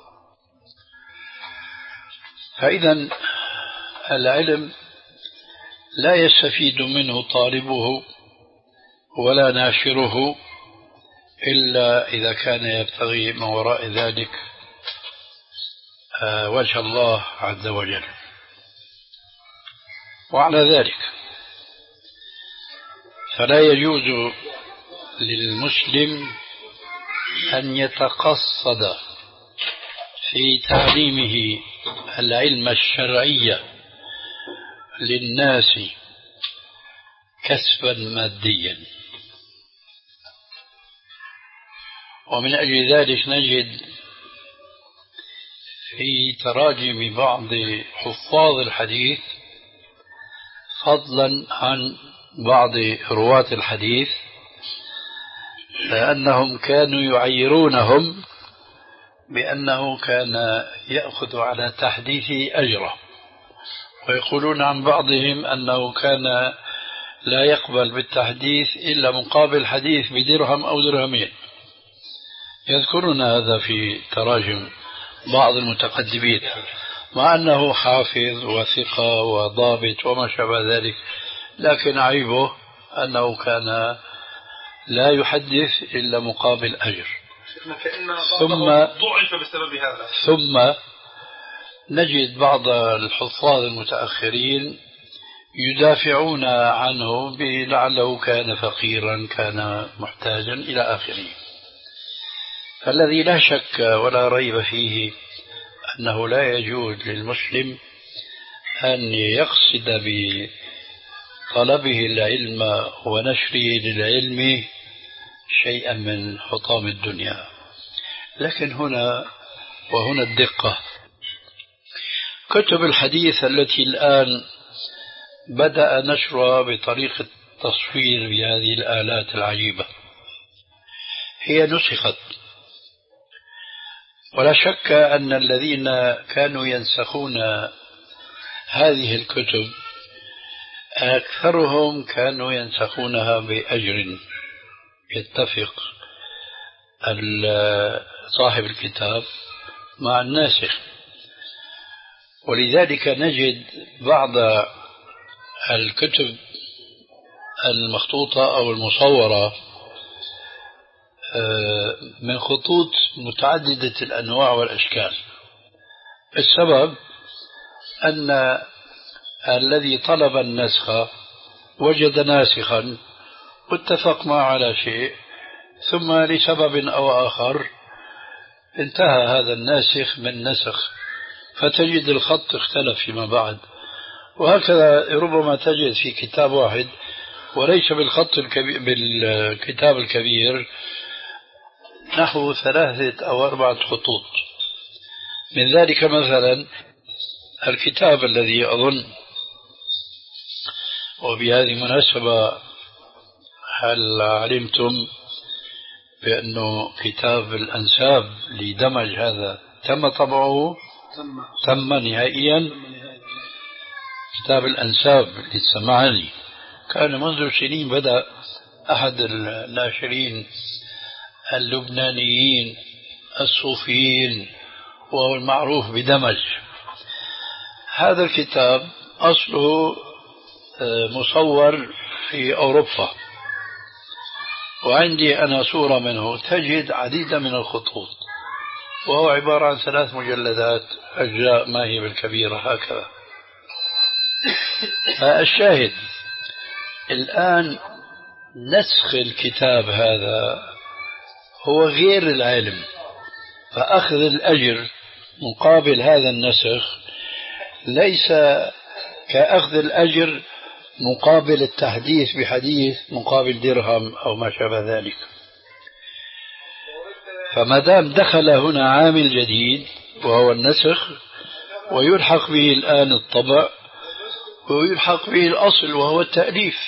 A: فإذا العلم لا يستفيد منه طالبه ولا ناشره إلا إذا كان يبتغي من وراء ذلك وجه الله عز وجل. وعلى ذلك فلا يجوز للمسلم أن يتقصد في تعليمه العلم الشرعي للناس كسبا ماديا. ومن أجل ذلك نجد في تراجم بعض حفاظ الحديث فضلا عن بعض رواة الحديث لأنهم كانوا يعيرونهم بأنه كان يأخذ على تحديثه أجره، ويقولون عن بعضهم أنه كان لا يقبل بالتحديث إلا مقابل حديث بدرهم أو درهمين. يذكرون هذا في تراجم بعض المتقدمين، مع أنه حافظ وثقة وضابط وما شابه ذلك، لكن عيبه أنه كان لا يحدث إلا مقابل أجر. ثم
B: ضعف بسبب هذا.
A: ثم نجد بعض الحفاظ المتأخرين يدافعون عنه بلعله كان فقيرا، كان محتاجا إلى آخره. فالذي لا شك ولا ريب فيه أنه لا يجوز للمسلم أن يقصد بطلبه العلم ونشره للعلم شيئا من حطام الدنيا. لكن هنا وهنا الدقة، كتب الحديث التي الآن بدأ نشرها بطريقة تصوير بهذه الآلات العجيبة هي نسخت، ولا شك أن الذين كانوا ينسخون هذه الكتب أكثرهم كانوا ينسخونها بأجر يتفق صاحب الكتاب مع الناسخ. ولذلك نجد بعض الكتب المخطوطة أو المصورة من خطوط متعددة الأنواع والأشكال. السبب أن الذي طلب النسخ وجد ناسخا واتفق معه على شيء، ثم لسبب أو آخر انتهى هذا الناسخ من نسخ، فتجد الخط اختلف فيما بعد. وهكذا ربما تجد في كتاب واحد وليس بالخط الكبير بالكتاب الكبير نحو ثلاثة أو أربعة خطوط. من ذلك مثلا الكتاب الذي أظن، وبهذه المناسبة هل علمتم بأنه كتاب الأنساب لدمج هذا تم طبعه؟ تم نهائيا. كتاب الأنساب للسمعاني كان منذ سنين بدأ أحد الناشرين اللبنانيين الصوفيين وهو المعروف بدمج. هذا الكتاب أصله مصور في أوروبا، وعندي أنا صورة منه تجد عديدا من الخطوط، وهو عبارة عن ثلاث مجلدات أجزاء ما هي بالكبيرة هكذا. فالشاهد الآن نسخ الكتاب هذا هو غير العلم، فأخذ الأجر مقابل هذا النسخ ليس كأخذ الأجر مقابل التحديث بحديث مقابل درهم أو ما شابه ذلك. فما دام دخل هنا عامل جديد وهو النسخ، ويلحق به الآن الطبع، ويلحق به الأصل وهو التأليف.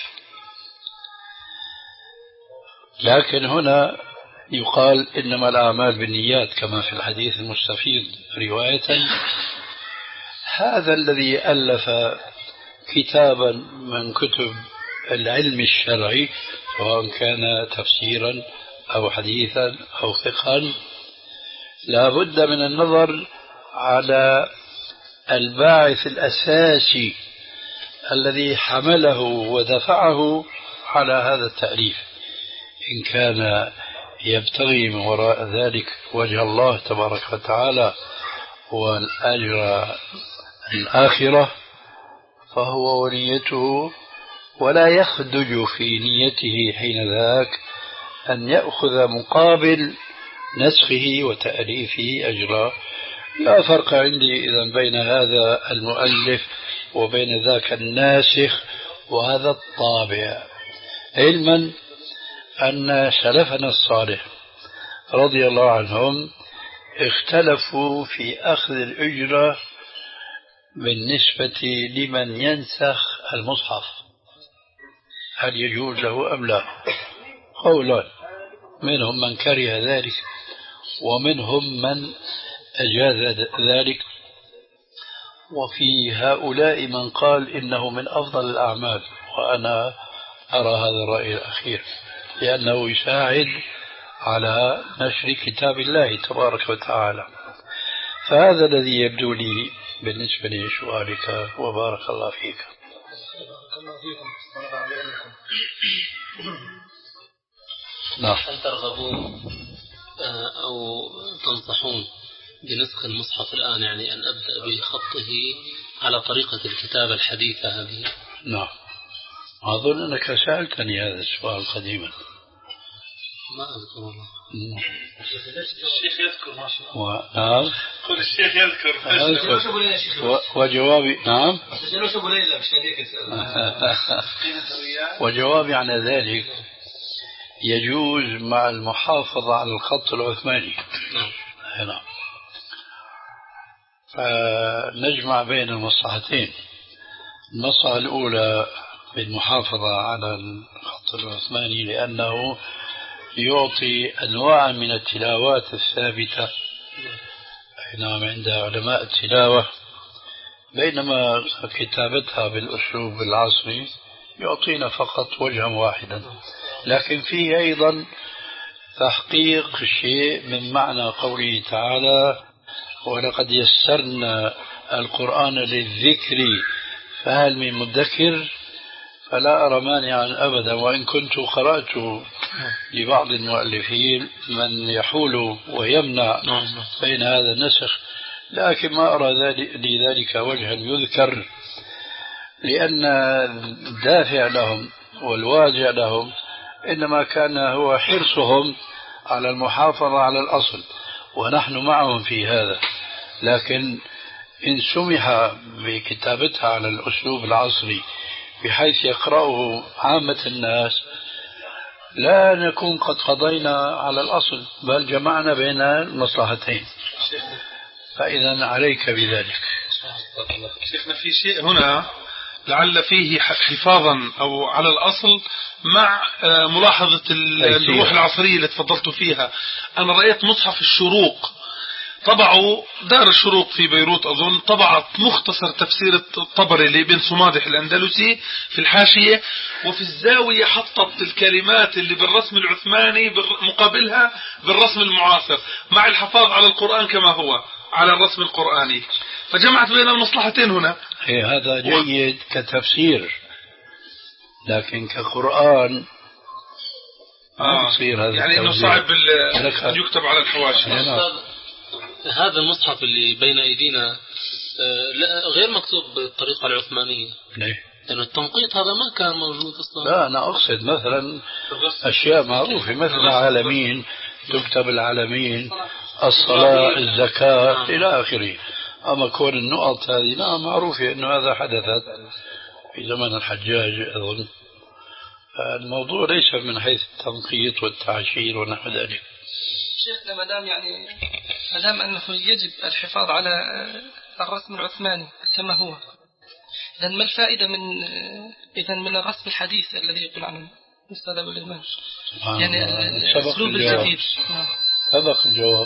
A: لكن هنا يقال إنما الأعمال بالنيات كما في الحديث المستفيض رواية. هذا الذي ألف كتابا من كتب العلم الشرعي سواء كان تفسيرا أو حديثا أو فقها، لا بد من النظر على الباعث الأساسي الذي حمله ودفعه على هذا التأليف، إن كان يبتغي من وراء ذلك وجه الله تبارك وتعالى والأجر الآخرة فهو ونيته، ولا يخدج في نيته حين ذاك أن يأخذ مقابل نسخه وتأليفه أجرا. لا فرق عندي إذن بين هذا المؤلف وبين ذاك الناسخ وهذا الطابع، علما أن سلفنا الصالح رضي الله عنهم اختلفوا في أخذ الأجرة بالنسبة لمن ينسخ المصحف، هل يجوز له أم لا؟ قولان، منهم من كره ذلك ومنهم من أجاز ذلك، وفي هؤلاء من قال إنه من أفضل الأعمال، وأنا أرى هذا الرأي الأخير لأنه يساعد على نشر كتاب الله تبارك وتعالى. فهذا الذي يبدو لي بالنسبة لسؤالك، وبارك الله فيك.
H: نعم. هل ترغبون أو تنصحون بنسخ المصحف الآن، يعني أن أبدأ بخطه على طريقة الكتابة الحديثة هذه؟
A: نعم، أظن أنك سألتني هذا السؤال قديما.
H: ما أذكر والله.
B: الشيخ يذكر ما شاء الله.
A: نعم.
B: قل الشيخ يذكر.
A: وجوابي نعم. وجوابي عن ذلك يجوز مع المحافظة على الخط العثماني. نعم. فنجمع بين المصلحتين. المصلحة الأولى بالمحافظة على الخط العثماني لأنه يعطي أنواع من التلاوات الثابتة نعم عند علماء التلاوة، بينما كتابتها بالأسلوب العصري يعطينا فقط وجها واحدا، لكن فيه أيضا تحقيق شيء من معنى قوله تعالى ولقد يسرنا القرآن للذكر فهل من مدكر. فلا أرى مانعا أبدا، وإن كنت قرأت لبعض المؤلفين من يحول ويمنع بين هذا النسخ، لكن ما أرى لذلك وجها يذكر، لأن الدافع لهم والواجع لهم إنما كان هو حرصهم على المحافظة على الأصل، ونحن معهم في هذا. لكن إن سمح بكتابتها على الأسلوب العصري بحيث يقرأه عامة الناس لا نكون قد قضينا على الأصل، بل جمعنا بين المصلحتين. فإذا عليك بذلك.
B: شيخنا في شيء هنا لعل فيه حفاظا أو على الأصل مع ملاحظة الروح العصرية اللي تفضلت فيها. أنا رأيت مصحف الشروق طبعوا دار الشروق في بيروت أظن، طبعت مختصر تفسير الطبري لابن صمادح الأندلسي في الحاشية، وفي الزاوية حطت الكلمات اللي بالرسم العثماني مقابلها بالرسم المعاصر مع الحفاظ على القرآن كما هو على الرسم القرآني، فجمعت بين المصلحتين هنا.
A: هذا جيد كتفسير، لكن كقرآن
B: آه هذا يعني إنه صعب أن يكتب على الحواشي.
H: هذا المصحف اللي بين أيدينا غير مكتوب بالطريقة العثمانية.
A: ليه؟
H: لأن التنقيط هذا ما كان موجود أصلا.
A: لا أنا أقصد مثلا أشياء معروفة مثل العالمين تكتب العالمين، الصلاة، الزكاة إلى آخره. أما كون النقط هذه لا معروفة إنه هذا حدثت في زمن الحجاج أظن. الموضوع ليس من حيث التنقيط والتعشير ونحو ذلك.
F: شيخنا ما دام يعني ما دام أنه يجب الحفاظ على الرسم العثماني كما هو، إذا ما الفائدة من إذا من الرسم الحديث الذي يقول عنه الأستاذ أبو الإمام؟ يعني الأسلوب الجديد.
A: سبق الجواب.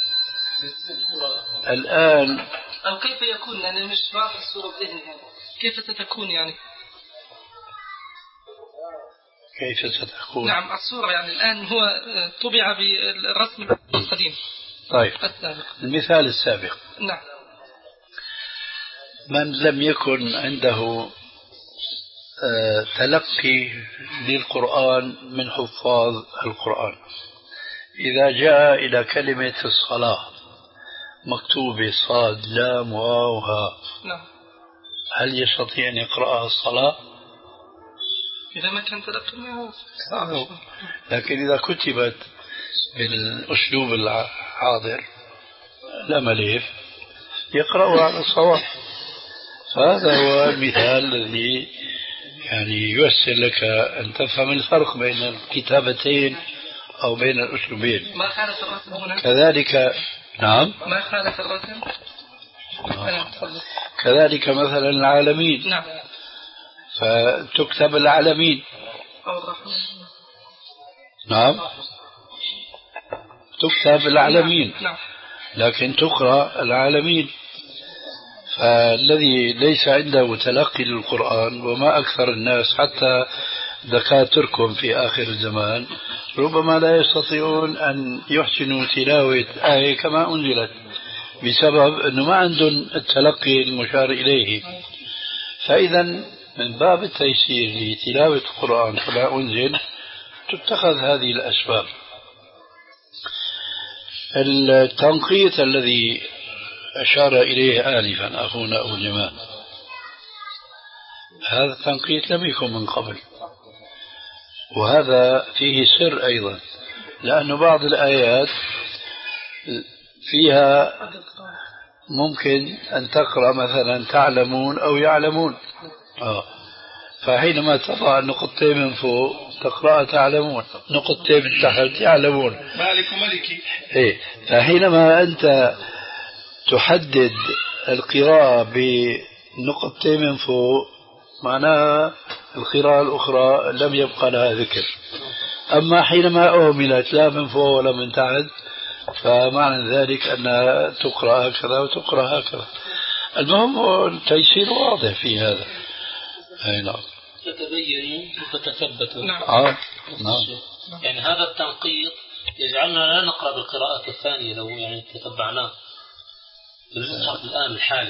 A: الآن
F: أو كيف يكون؟ أنا مش راح الصورة بذهني يعني. كيف ستكون يعني؟
A: كيف ستكون؟
F: نعم الصورة يعني الآن هو طبع بالرسم القديم.
A: طيب
F: السابق.
A: المثال السابق.
F: نعم.
A: من لم يكن عنده تلقي للقرآن من حفاظ القرآن، إذا جاء إلى كلمة الصلاة مكتوبة صاد لام واو ها،
F: نعم،
A: هل يستطيع أن يقرأها الصلاة؟
F: إذا ما كان تلقي معه.
A: لكن إذا كتبت بالأسلوب الحاضر لا مليف يقرأها على الصواب. فهذا هو المثال الذي يعني ييسر لك أن تفهم الفرق بين الكتابتين أو بين الأسلوبين.
F: ما خالف الرسم هنا؟
A: كذلك نعم
F: ما خالف الرسم.
A: كذلك مثلا العالمين.
F: نعم.
A: فتكتب العالمين. نعم تكتب العالمين.
F: نعم.
A: لكن تقرأ العالمين. فالذي ليس عنده تلقي للقرآن، وما أكثر الناس حتى دكاتركم في آخر الزمان ربما لا يستطيعون أن يحسنوا تلاوة آية كما أنزلت بسبب أنه ما عندهم التلقي المشار إليه. فإذا من باب التيسير لتلاوة القرآن كما أنزل تتخذ هذه الأسباب. التنقيط الذي أشار إليه آنفا أخونا أبو جمال، هذا التنقيط لم يكن من قبل، وهذا فيه سر أيضا، لأن بعض الآيات فيها ممكن أن تقرأ مثلا تعلمون أو يعلمون، آه. فحينما تضع نقطتين من فوق تقرأ تعلمون، نقطتين من تحت يعلمون،
B: مالك وملكي.
A: إيه. فحينما أنت تحدد القراءة بنقطتين من فوق معناها القراءة الأخرى لم يبقى لها ذكر. أما حينما أهملت لا من فوق ولا من تحت فمعنى ذلك أنها تقرأ هكذا وتقرأ هكذا. المهم التيسير واضح في هذا. أي نعم.
H: تتبين وتتثبت.
F: نعم.
A: آه. نعم.
H: يعني هذا التنقيط يجعلنا لا نقرأ بالقراءة الثانية لو يعني تتبعناه بالمصحف الآن الحالي.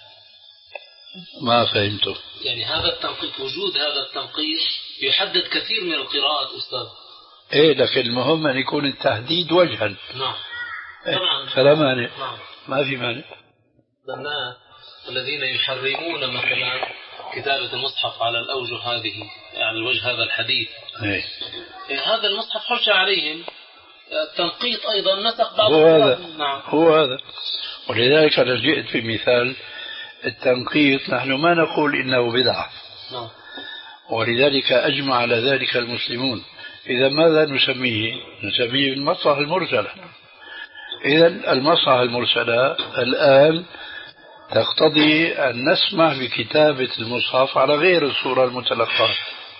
A: ما فهمته.
H: يعني هذا التنقيط، وجود هذا التنقيط يحدد كثير من القراءات أستاذ.
A: إيه لكن المهم أن يكون التحديد وجها.
H: نعم.
A: إيه؟
H: طبعا.
A: فلا مانع.
H: نعم.
A: ما في مانع.
H: الناس الذين يحرمون مثلا كتابة المصحف على الأوجه هذه، على الوجه هذا الحديث.
A: إيه.
H: إيه هذا المصحف حجة عليهم. التنقيط أيضا نسق بعض
A: هو هذا.
H: نعم.
A: هو هذا. ولذلك أنا جئت بمثال التنقيط. نحن ما نقول إنه بدعة.
H: نعم.
A: ولذلك أجمع على ذلك المسلمون. إذا ماذا نسميه؟ نسميه المصلحة المرسلة. إذا المصلحة المرسلة الآن تقتضي أن نسمح بكتابة المصحف على غير الصورة المتلقاة.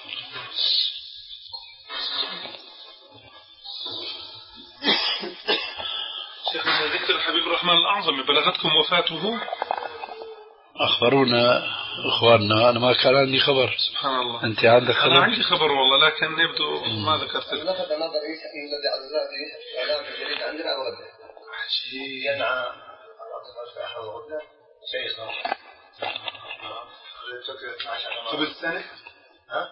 B: شيخنا ذكر الحبيب الرحمن الأعظم بلغتكم وفاته؟
A: أخبرونا إخواننا. أنا ما كان عندي خبر.
B: سبحان الله.
A: أنت عندك خبر؟
B: أنا عندي خبر والله لكن يبدو ما ذكرت لك.
G: لفت نظري شيء الذي عززناه في إعلام الجريد عندنا أولا. ينعى شيخه
B: قبل الثاني؟
G: ها؟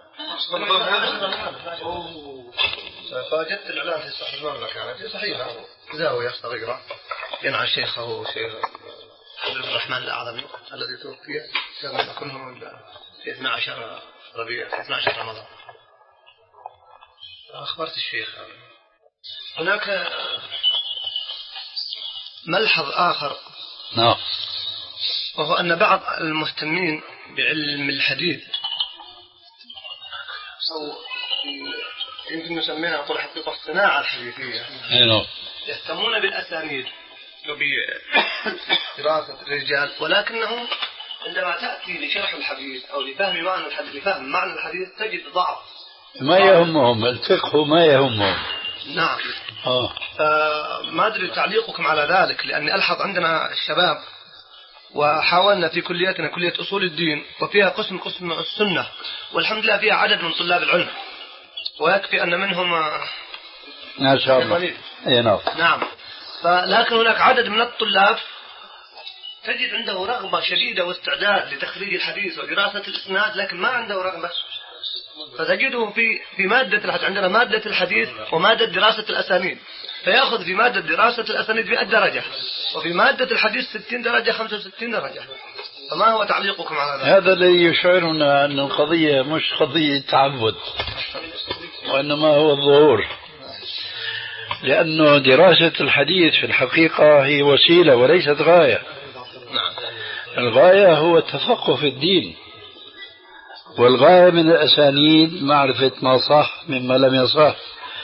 G: فوجدت الإعلان في صحيح المملكة يعني في صحيحة زاوية صغيرة ينعى شيخه شيخ عبد الرحمن الأعظمي الذي توفي كان يكون في اثني عشر ربيع في اثني عشر رمضان. أخبرت الشيخ. هناك ملحظ آخر.
A: نعم.
G: وهو أن بعض المهتمين بعلم الحديث أو يمكن نسميها طول حقيقة الصناعة الحديثية يهتمون بالأسانيد وبدراسة الرجال، ولكنهم عندما تأتي لشرح الحديث أو لفهم معنى الحديث لفهم معنى الحديث تجد ضعف.
A: ما يهمهم الفقه ما يهمهم.
G: نعم.
A: آه.
G: فما أدري تعليقكم على ذلك، لأني ألحظ عندنا الشباب وحاولنا في كليتنا كلية أصول الدين وفيها قسم قسم السنة والحمد لله فيها عدد من طلاب العلم ويكفي أن منهم
A: ما شاء الله. نعم.
G: نعم. فلكن هناك عدد من الطلاب تجد عنده رغبة شديدة واستعداد لتخريج الحديث ودراسة الإسناد لكن ما عنده رغبة، فتجده في في مادة الحديث. عندنا مادة الحديث ومادة دراسة الأسانيد، فيأخذ في مادة دراسة الأسانيد مئة درجة وفي مادة الحديث ستين درجة خمسة وستين درجة. فما هو تعليقكم على هذا؟
A: هذا الذي يشعرنا أن القضية مش قضية تعبد وإنما هو الظهور، لأنه دراسة الحديث في الحقيقة هي وسيلة وليست غاية. الغاية هو التفقه في الدين، والغاية من الأسانيد معرفة ما صح مما لم يصح.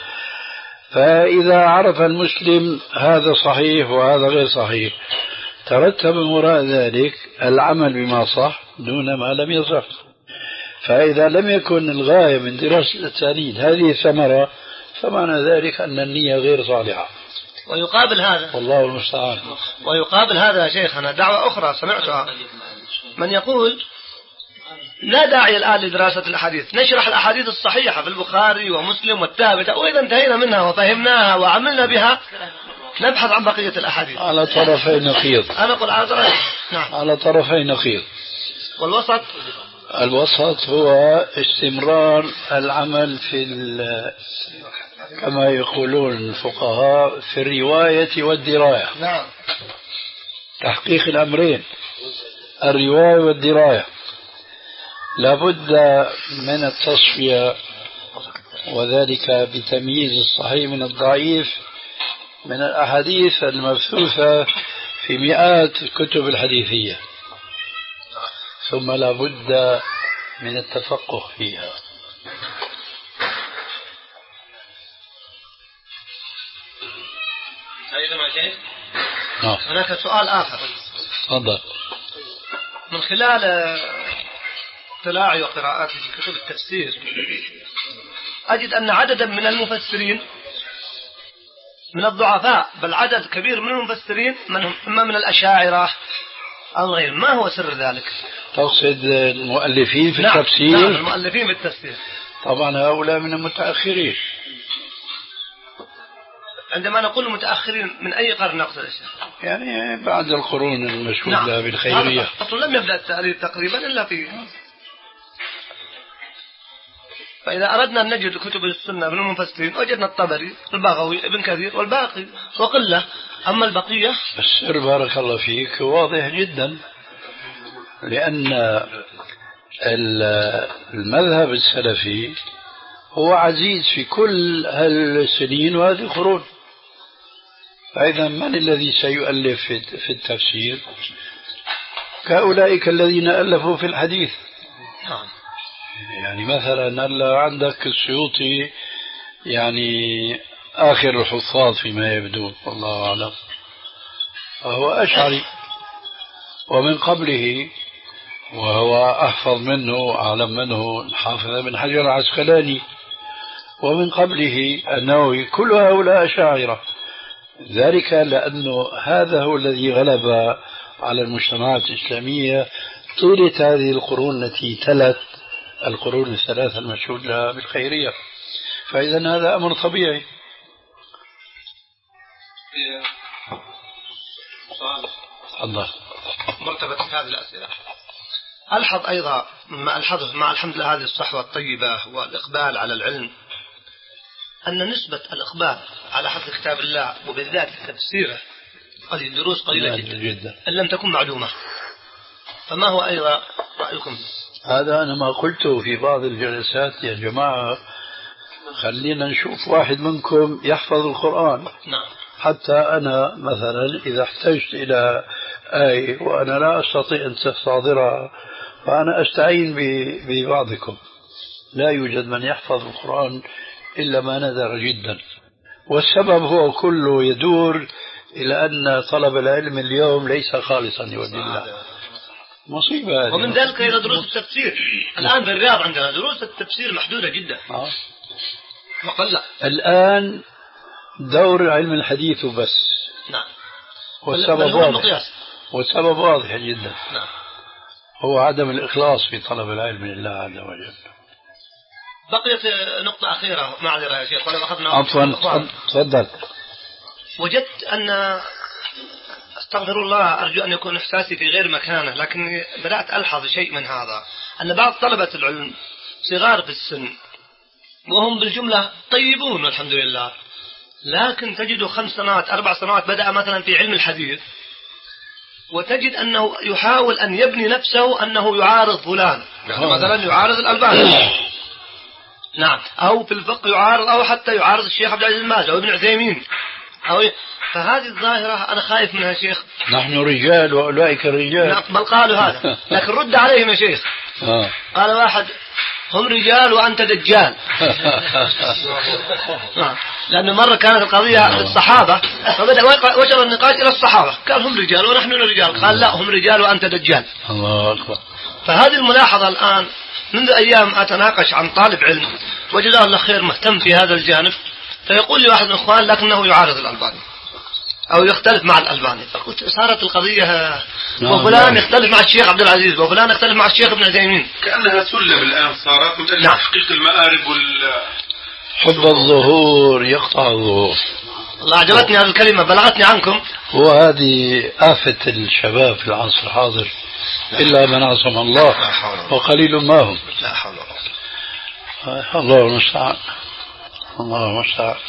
A: فإذا عرف المسلم هذا صحيح وهذا غير صحيح ترتب من وراء ذلك العمل بما صح دون ما لم يصح. فإذا لم يكن الغاية من دراسة الأسانيد هذه الثمرة فمعنى ذلك أن النية غير صالحة.
G: ويقابل هذا
A: والله المستعان.
G: ويقابل هذا يا شيخنا دعوة أخرى سمعتها من يقول لا داعي الآن لدراسة الأحاديث، نشرح الأحاديث الصحيحة في البخاري ومسلم والثابتة، وإذا انتهينا منها وفهمناها وعملنا بها نبحث عن بقية الأحاديث.
A: على طرفي نقيض.
G: أنا أقول على طرفي. نعم.
A: على طرفي نقيض.
G: والوسط
A: الوسط هو استمرار العمل في كما يقولون الفقهاء في الرواية والدراية.
G: نعم.
A: تحقيق الأمرين الرواية والدراية. لابد من التصفية وذلك بتمييز الصحيح من الضعيف من الأحاديث المبثوثة في مئات الكتب الحديثية، ثم لابد من التفقه فيها.
G: هناك سؤال آخر
A: تفضل.
G: من خلال اطلاعي وقراءاتي في كتب التفسير أجد أن عددا من المفسرين من الضعفاء، بل عدد كبير من المفسرين من هم إما من الأشاعرة أو غير. ما هو سر ذلك؟
A: تقصد المؤلفين في
G: نعم.
A: التفسير؟
G: نعم المؤلفين في التفسير.
A: طبعا هؤلاء من المتأخرين.
G: عندما نقول متأخرين من أي قرن نقصد الشيخ؟
A: يعني بعد القرون المشهود
G: نعم.
A: لها بالخيرية.
G: أصلا لم يبدأ التأليف تقريبا إلا في. فإذا أردنا أن نجد كتب السنة من المفسرين وجدنا الطبري البغوي ابن كثير والباقي وقلة. أما البقية
A: السر بارك الله فيك واضح جدا، لأن المذهب السلفي هو عزيز في كل هالسنين وهذه القرون. فإذا من الذي سيؤلف في التفسير؟ كأولئك الذين ألفوا في الحديث. يعني مثلا هلا عندك السيوطي يعني آخر الحفاظ فيما يبدو والله أعلم، فهو أشعري، ومن قبله وهو أحفظ منه أعلم منه الحافظ بن حجر العسقلاني، ومن قبله النووي، كل هؤلاء أشاعرة. ذلك لأنه هذا هو الذي غلب على المجتمعات الإسلامية طيلة هذه القرون التي تلت القرون الثلاثة المشهود لها بالخيرية. فإذا هذا أمر طبيعي. الله
G: مرتبط هذه الأسئلة. ألحظ أيضا ما ألحظه مع الحمد لله هذه الصحوة الطيبة والإقبال على العلم أن نسبة الإقبال على حفظ كتاب الله وبالذات تفسيره قليل، دروس قليلة جدا, جدا إن لم تكن معلومة. فما هو أيضا رأيكم؟
A: هذا أنا ما قلته في بعض الجلسات يا جماعة، خلينا نشوف واحد منكم يحفظ القرآن.
G: نعم.
A: حتى أنا مثلا إذا احتجت إلى آية وأنا لا أستطيع أن أستحضرها فأنا أستعين ببعضكم. لا يوجد من يحفظ القرآن إلا ما نذر جدا، والسبب هو كله يدور إلى أن طلب العلم اليوم ليس خالصا لوجه الله. مصيبة.
G: ومن ذلك إلى دروس التفسير. الآن في الرياض عندنا دروس التفسير محدودة جدا.
A: آه.
G: مقلة.
A: الآن دور علم الحديث بس.
G: نعم.
A: والسبب واضح. والسبب واضح جدا.
G: نعم.
A: هو عدم الإخلاص في طلب العلم لله عز وجل.
G: بقيت نقطة أخيرة معذرة يا شيخ ولا أخذنا.
A: عفوا تفضل.
G: وجدت أن استغفر الله أرجو أن يكون إحساسي في غير مكانه، لكن بدأت ألحظ شيء من هذا، أن بعض طلبة العلم صغار في السن وهم بالجملة طيبون والحمد لله، لكن تجد خمس سنوات أربع سنوات بدأ مثلا في علم الحديث وتجد أنه يحاول أن يبني نفسه أنه يعارض فلان، يعني مثلا يعارض الألباني نعم، أو في الفقه يعارض، أو حتى يعارض الشيخ عبد العزيز باز أو ابن عثيمين أو. فهذه الظاهرة أنا خايف منها شيخ.
A: نحن رجال وأولئك الرجال.
G: نعم بل قالوا هذا، لكن رد عليهم يا شيخ.
A: آه.
G: قال واحد هم رجال وأنت دجال. لأن مرة كانت القضية للصحابة فبدأ وجر النقاش إلى الصحابة، قال هم رجال ونحن رجال، قال لا هم رجال وأنت دجال.
A: الله أكبر.
G: فهذه الملاحظة الآن منذ أيام أتناقش عن طالب علم وجزاه الله خير مهتم في هذا الجانب، فيقول لي واحد من الإخوان لكنه يعارض الألباني أو يختلف مع الألباني. فقلت صارت القضية وفلان يختلف مع الشيخ عبد العزيز وفلان يختلف مع الشيخ ابن عثيمين،
B: كأنها سلم الآن صارت من أجل
G: نعم.
B: تحقيق المآرب وال
A: حب الظهور يقطع الظهور.
G: الله عجبتني هذه الكلمة بلغتني عنكم.
A: وهذه آفة الشباب في العصر الحاضر إلا من عصم الله وقليل ما هم.
G: لا حول ولا قوة.
A: الله المستعان. الله المستعان.